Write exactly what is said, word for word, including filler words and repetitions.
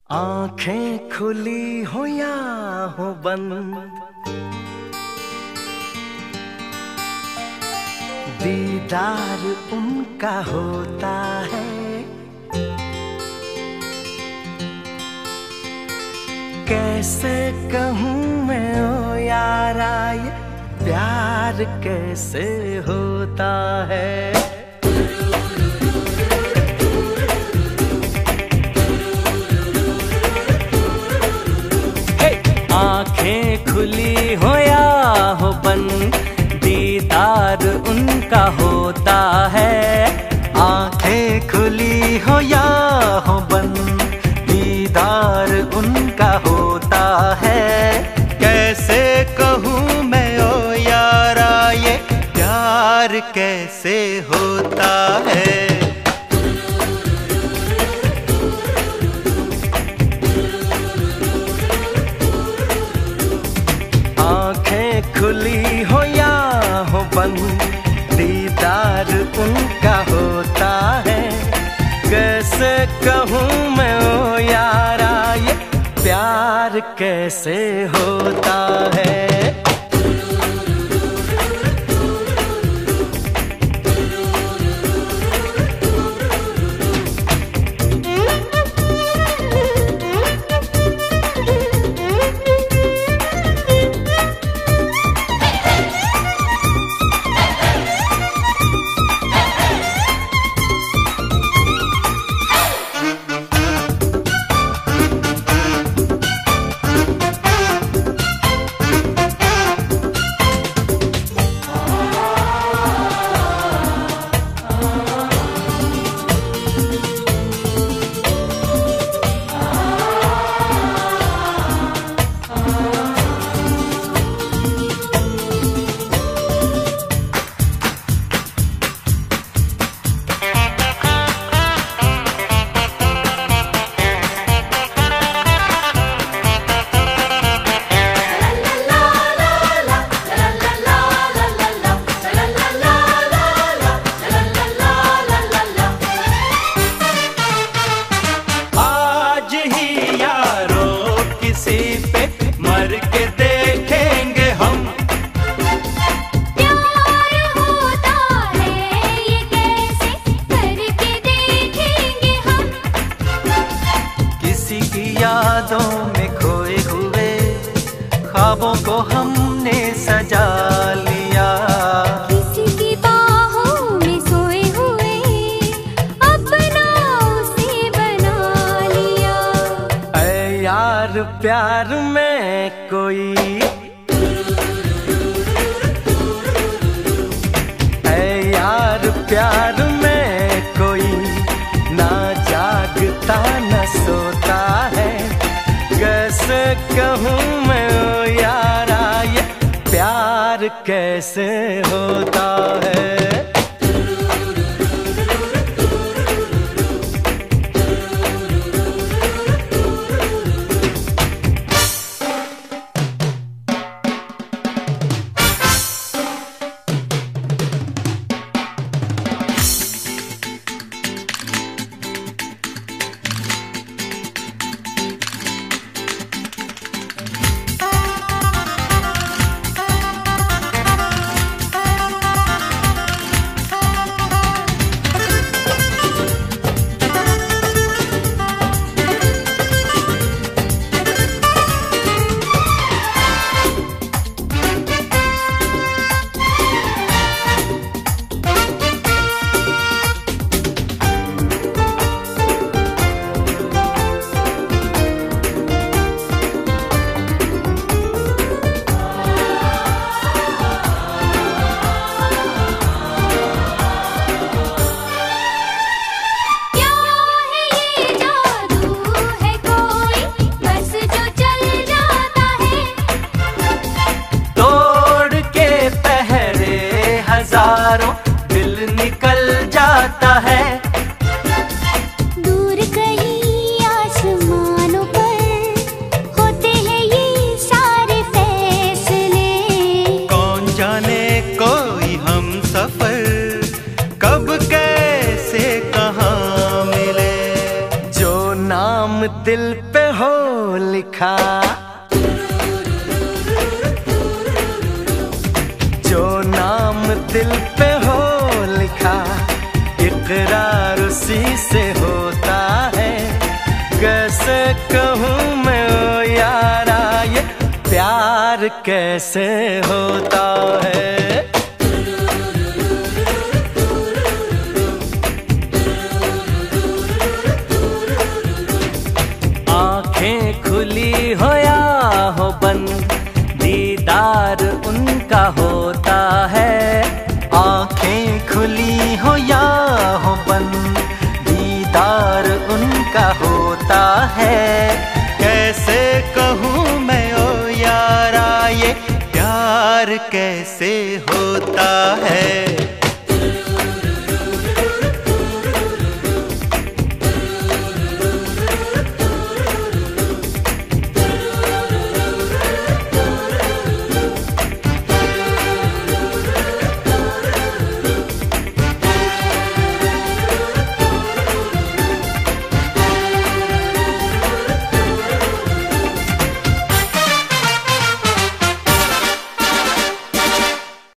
आंखें खुली हो या हो बंद, दीदार उनका होता है। कैसे कहूँ मैं ओ यारा, ये प्यार कैसे होता है। आंखें खुली हो या हो बंद, दीदार उनका होता है। आंखें खुली हो या हो बंद, दीदार उनका होता है। कैसे कहूँ मैं ओ यारा, ये प्यार कैसे होता है। आंखें खुली हो या हो बंद, दीदार उनका होता है। कैसे कहूँ मैं ओ यारा, ये प्यार कैसे होता है। यादों में खोए हुए ख्वाबों को हमने सजा लिया। किसी की बाहों में सोए हुए अपना उसे बना लिया। ऐ यार प्यार में कोई, ऐ यार प्यार में कोई ना जागता न सोता है। कैसे कहूँ मैं ओ यारा, ये प्यार कैसे होता है। दिल पे हो लिखा, जो नाम दिल पे हो लिखा, इकरार उसी से होता है। कैसे कहूँ मैं ओ यारा, ये प्यार कैसे होता है। आंखें खुली हो या हो बंद, दीदार उनका होता है। आंखें खुली हो या हो बंद, दीदार उनका होता है। कैसे कहूँ मैं ओ यारा, ये प्यार कैसे होता है।